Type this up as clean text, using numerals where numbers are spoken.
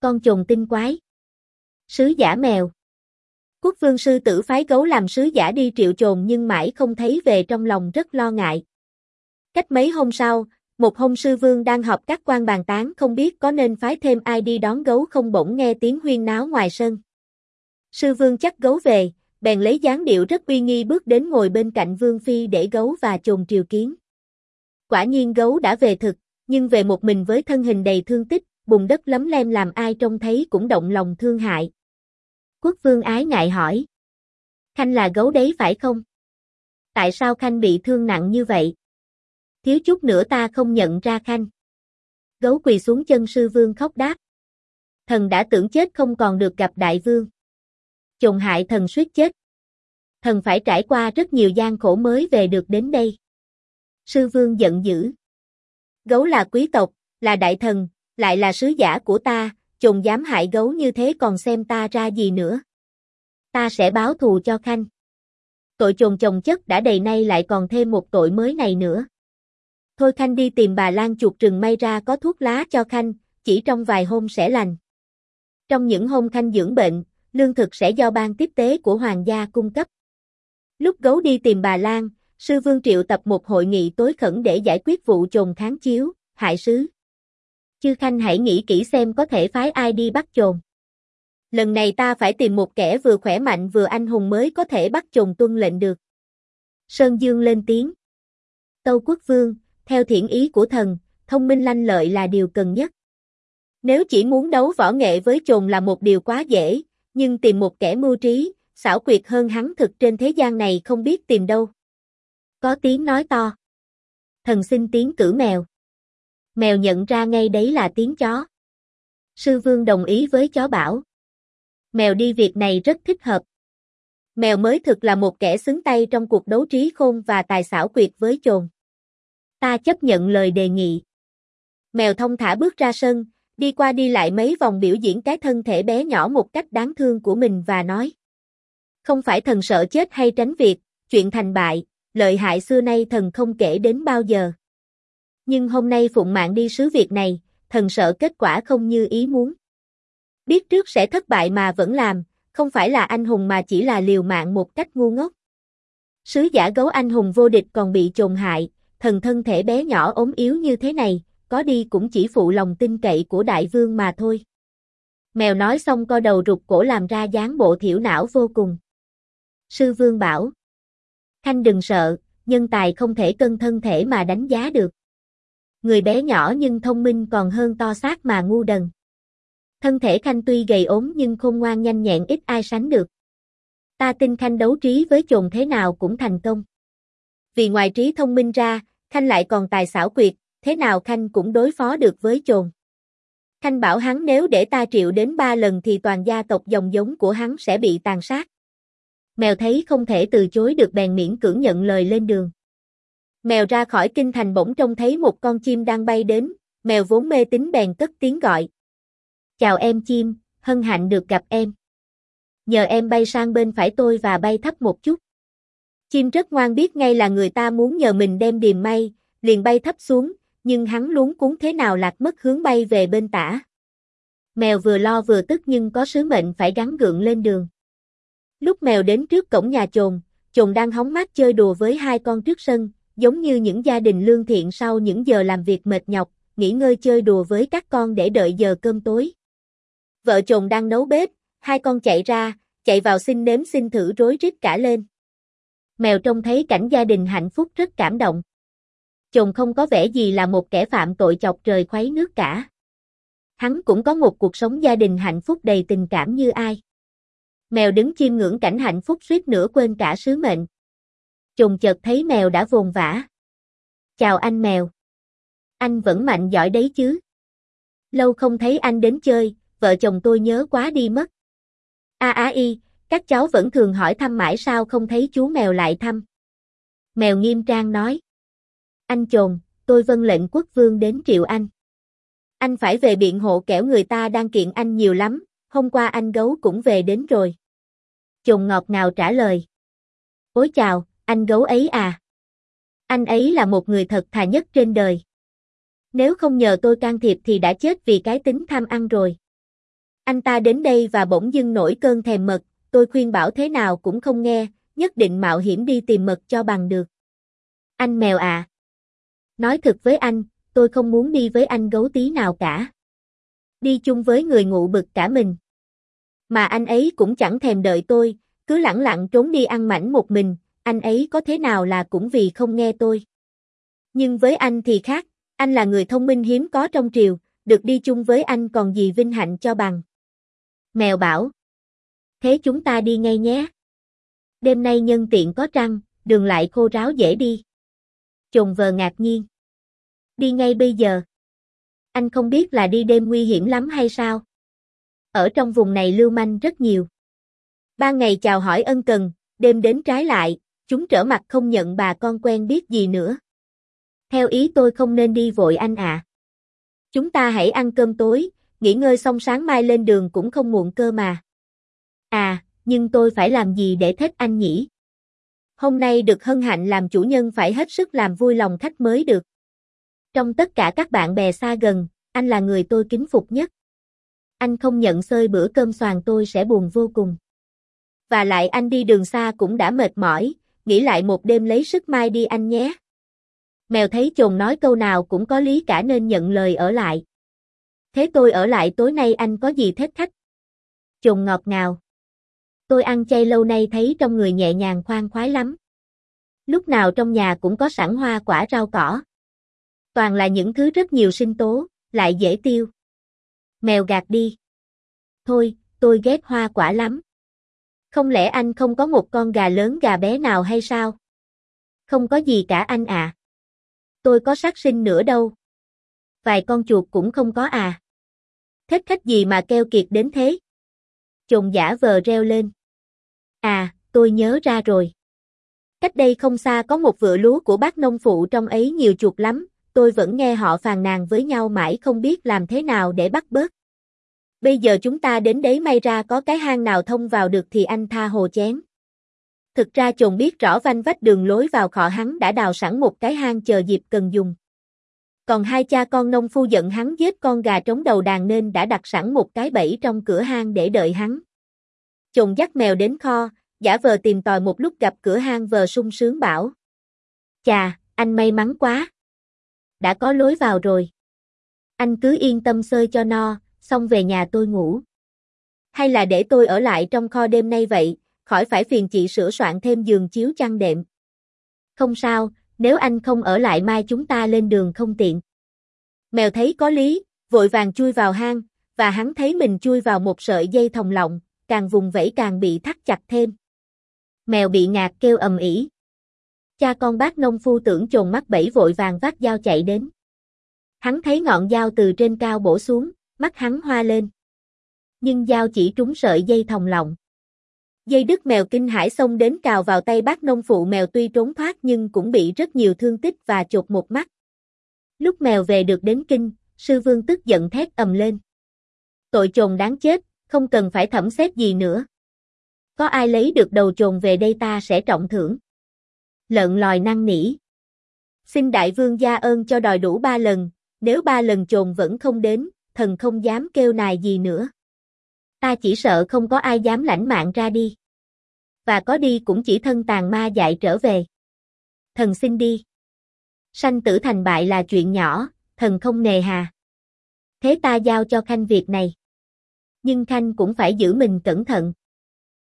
con chồn tinh quái. Sứ giả mèo. Quốc vương sư tử phái gấu làm sứ giả đi triệu chồn nhưng mãi không thấy về, trong lòng rất lo ngại. Cách mấy hôm sau, một hôm sư vương đang họp các quan bàn tán không biết có nên phái thêm ai đi đón gấu không, bỗng nghe tiếng huyên náo ngoài sân. Sư vương chắc gấu về, bèn lấy dáng điệu rất uy nghi bước đến ngồi bên cạnh vương phi để gấu và chồn triều kiến. Quả nhiên gấu đã về thực, nhưng về một mình với thân hình đầy thương tích, bùn đất lấm lem làm ai trông thấy cũng động lòng thương hại. Quốc vương ái ngại hỏi: Khanh là gấu đấy phải không? Tại sao Khanh bị thương nặng như vậy? Thiếu chút nữa ta không nhận ra Khanh. Gấu quỳ xuống chân sư vương khóc đáp: Thần đã tưởng chết không còn được gặp đại vương. Chồn hại thần suýt chết. Thần phải trải qua rất nhiều gian khổ mới về được đến đây. Sư vương giận dữ: Gấu là quý tộc, là đại thần, lại là sứ giả của ta, chồn dám hại gấu như thế còn xem ta ra gì nữa. Ta sẽ báo thù cho Khanh. Tội chồn chồng chất đã đầy nay lại còn thêm một tội mới này nữa. Thôi Khanh đi tìm bà Lan chuột rừng may ra có thuốc lá cho Khanh, chỉ trong vài hôm sẽ lành. Trong những hôm Khanh dưỡng bệnh, lương thực sẽ do ban tiếp tế của hoàng gia cung cấp. Lúc gấu đi tìm bà Lan, sư vương triệu tập một hội nghị tối khẩn để giải quyết vụ chồn kháng chiếu, hại sứ. Chư Khanh hãy nghĩ kỹ xem có thể phái ai đi bắt chồn. Lần này ta phải tìm một kẻ vừa khỏe mạnh vừa anh hùng mới có thể bắt chồn tuân lệnh được. Sơn Dương lên tiếng: Tâu quốc vương, theo thiện ý của thần, thông minh lanh lợi là điều cần nhất. Nếu chỉ muốn đấu võ nghệ với chồn là một điều quá dễ, nhưng tìm một kẻ mưu trí, xảo quyệt hơn hắn thực trên thế gian này không biết tìm đâu. Có tiếng nói to: Thần xin tiến cử mèo. Mèo nhận ra ngay đấy là tiếng chó. Sư vương đồng ý với chó bảo: Mèo đi việc này rất thích hợp. Mèo mới thực là một kẻ xứng tay trong cuộc đấu trí khôn và tài xảo quyệt với chồn. Ta chấp nhận lời đề nghị. Mèo thông thả bước ra sân, đi qua đi lại mấy vòng biểu diễn cái thân thể bé nhỏ một cách đáng thương của mình và nói: Không phải thần sợ chết hay tránh việc, chuyện thành bại, lợi hại xưa nay thần không kể đến bao giờ. Nhưng hôm nay phụng mạng đi sứ việc này, thần sợ kết quả không như ý muốn. Biết trước sẽ thất bại mà vẫn làm, không phải là anh hùng mà chỉ là liều mạng một cách ngu ngốc. Sứ giả gấu anh hùng vô địch còn bị chồn hại, thần thân thể bé nhỏ ốm yếu như thế này, có đi cũng chỉ phụ lòng tin cậy của đại vương mà thôi. Mèo nói xong co đầu rụt cổ làm ra dáng bộ thiểu não vô cùng. Sư vương bảo: Khanh đừng sợ, nhân tài không thể cân thân thể mà đánh giá được. Người bé nhỏ nhưng thông minh còn hơn to xác mà ngu đần. Thân thể Khanh tuy gầy ốm nhưng khôn ngoan nhanh nhẹn ít ai sánh được. Ta tin Khanh đấu trí với chồn thế nào cũng thành công. Vì ngoài trí thông minh ra, Khanh lại còn tài xảo quyệt, thế nào Khanh cũng đối phó được với chồn. Khanh bảo hắn nếu để ta triệu đến 3 lần thì toàn gia tộc dòng giống của hắn sẽ bị tàn sát. Mèo thấy không thể từ chối được bèn miễn cưỡng nhận lời lên đường. Mèo ra khỏi kinh thành bỗng trông thấy một con chim đang bay đến, mèo vốn mê tín bèn cất tiếng gọi: Chào em chim, hân hạnh được gặp em. Nhờ em bay sang bên phải tôi và bay thấp một chút. Chim rất ngoan biết ngay là người ta muốn nhờ mình đem điềm may, liền bay thấp xuống, nhưng hắn luống cuống thế nào lạc mất hướng bay về bên tả. Mèo vừa lo vừa tức nhưng có sứ mệnh phải gắng gượng lên đường. Lúc mèo đến trước cổng nhà chồn, chồn đang hóng mát chơi đùa với hai con trước sân, giống như những gia đình lương thiện sau những giờ làm việc mệt nhọc, nghỉ ngơi chơi đùa với các con để đợi giờ cơm tối. Vợ chồn đang nấu bếp, hai con chạy ra, chạy vào xin nếm xin thử rối rít cả lên. Mèo trông thấy cảnh gia đình hạnh phúc rất cảm động. Chồn không có vẻ gì là một kẻ phạm tội chọc trời khuấy nước cả. Hắn cũng có một cuộc sống gia đình hạnh phúc đầy tình cảm như ai. Mèo đứng chiêm ngưỡng cảnh hạnh phúc suýt nữa quên cả sứ mệnh. Chồn chợt thấy mèo đã vồn vã. Chào anh mèo. Anh vẫn mạnh giỏi đấy chứ. Lâu không thấy anh đến chơi, vợ chồng tôi nhớ quá đi mất. Các cháu vẫn thường hỏi thăm mãi sao không thấy chú mèo lại thăm. Mèo nghiêm trang nói. Anh chồn, tôi vâng lệnh quốc vương đến triệu anh. Anh phải về biện hộ kẻo người ta đang kiện anh nhiều lắm, hôm qua anh gấu cũng về đến rồi. Chồn ngọt ngào trả lời. Ôi chào, anh gấu ấy à. Anh ấy là một người thật thà nhất trên đời. Nếu không nhờ tôi can thiệp thì đã chết vì cái tính tham ăn rồi. Anh ta đến đây và bỗng dưng nổi cơn thèm mật, tôi khuyên bảo thế nào cũng không nghe, nhất định mạo hiểm đi tìm mật cho bằng được. Anh mèo à. Nói thật với anh, tôi không muốn đi với anh gấu tí nào cả. Đi chung với người ngụ bực cả mình. Mà anh ấy cũng chẳng thèm đợi tôi, cứ lẳng lặng trốn đi ăn mảnh một mình, anh ấy có thế nào là cũng vì không nghe tôi. Nhưng với anh thì khác, anh là người thông minh hiếm có trong triều, được đi chung với anh còn gì vinh hạnh cho bằng. Mèo bảo. Thế chúng ta đi ngay nhé. Đêm nay nhân tiện có trăng, đường lại khô ráo dễ đi. Chồn vờ ngạc nhiên. Đi ngay bây giờ. Anh không biết là đi đêm nguy hiểm lắm hay sao? Ở trong vùng này lưu manh rất nhiều. Ban ngày chào hỏi ân cần, đêm đến trái lại, chúng trở mặt không nhận bà con quen biết gì nữa. Theo ý tôi không nên đi vội anh ạ. Chúng ta hãy ăn cơm tối, nghỉ ngơi xong sáng mai lên đường cũng không muộn cơ mà. À, nhưng tôi phải làm gì để thích anh nhỉ? Hôm nay được hân hạnh làm chủ nhân phải hết sức làm vui lòng khách mới được. Trong tất cả các bạn bè xa gần, anh là người tôi kính phục nhất. Anh không nhận xơi bữa cơm xoàn tôi sẽ buồn vô cùng. Và lại anh đi đường xa cũng đã mệt mỏi, nghỉ lại một đêm lấy sức mai đi anh nhé. Mèo thấy chồn nói câu nào cũng có lý cả nên nhận lời ở lại. Thế tôi ở lại tối nay anh có gì thích khách? Chồn ngọt ngào. Tôi ăn chay lâu nay thấy trong người nhẹ nhàng khoan khoái lắm. Lúc nào trong nhà cũng có sẵn hoa quả rau cỏ. Toàn là những thứ rất nhiều sinh tố, lại dễ tiêu. Mèo gạt đi. Thôi, tôi ghét hoa quả lắm. Không lẽ anh không có một con gà lớn gà bé nào hay sao? Không có gì cả anh à. Tôi có sát sinh nữa đâu. Vài con chuột cũng không có à. Thích khách gì mà keo kiệt đến thế? Chồn giả vờ reo lên. À, tôi nhớ ra rồi. Cách đây không xa có một vựa lúa của bác nông phụ trong ấy nhiều chuột lắm, tôi vẫn nghe họ phàn nàn với nhau mãi không biết làm thế nào để bắt bớt. Bây giờ chúng ta đến đấy may ra có cái hang nào thông vào được thì anh tha hồ chén. Thực ra chồn biết rõ vanh vách đường lối vào kho hắn đã đào sẵn một cái hang chờ dịp cần dùng. Còn hai cha con nông phu giận hắn giết con gà trống đầu đàn nên đã đặt sẵn một cái bẫy trong cửa hang để đợi hắn. Chồn dắt mèo đến kho, giả vờ tìm tòi một lúc gặp cửa hang vờ sung sướng bảo. Chà, anh may mắn quá. Đã có lối vào rồi. Anh cứ yên tâm xơi cho no, xong về nhà tôi ngủ. Hay là để tôi ở lại trong kho đêm nay vậy, khỏi phải phiền chị sửa soạn thêm giường chiếu chăn đệm. Không sao, nếu anh không ở lại mai chúng ta lên đường không tiện. Mèo thấy có lý, vội vàng chui vào hang, và hắn thấy mình chui vào một sợi dây thòng lọng, càng vùng vẫy càng bị thắt chặt thêm. Mèo bị ngạt kêu ầm ĩ. Cha con bác nông phu tưởng chồn mắc bẫy vội vàng vác dao chạy đến. Hắn thấy ngọn dao từ trên cao bổ xuống, mắt hắn hoa lên. Nhưng dao chỉ trúng sợi dây thòng lọng. Dây đứt mèo kinh hãi xông đến cào vào tay bác nông phụ mèo tuy trốn thoát nhưng cũng bị rất nhiều thương tích và chột một mắt. Lúc mèo về được đến kinh, sư vương tức giận thét ầm lên. Tội chồn đáng chết, không cần phải thẩm xét gì nữa. Có ai lấy được đầu chồn về đây ta sẽ trọng thưởng. Lợn lòi năn nỉ. Xin đại vương gia ơn cho đòi đủ 3 lần, nếu 3 lần chồn vẫn không đến, thần không dám kêu nài gì nữa. Ta chỉ sợ không có ai dám lãnh mạng ra đi. Và có đi cũng chỉ thân tàn ma dại trở về. Thần xin đi. Sanh tử thành bại là chuyện nhỏ, thần không nề hà. Thế ta giao cho Khanh việc này. Nhưng Khanh cũng phải giữ mình cẩn thận.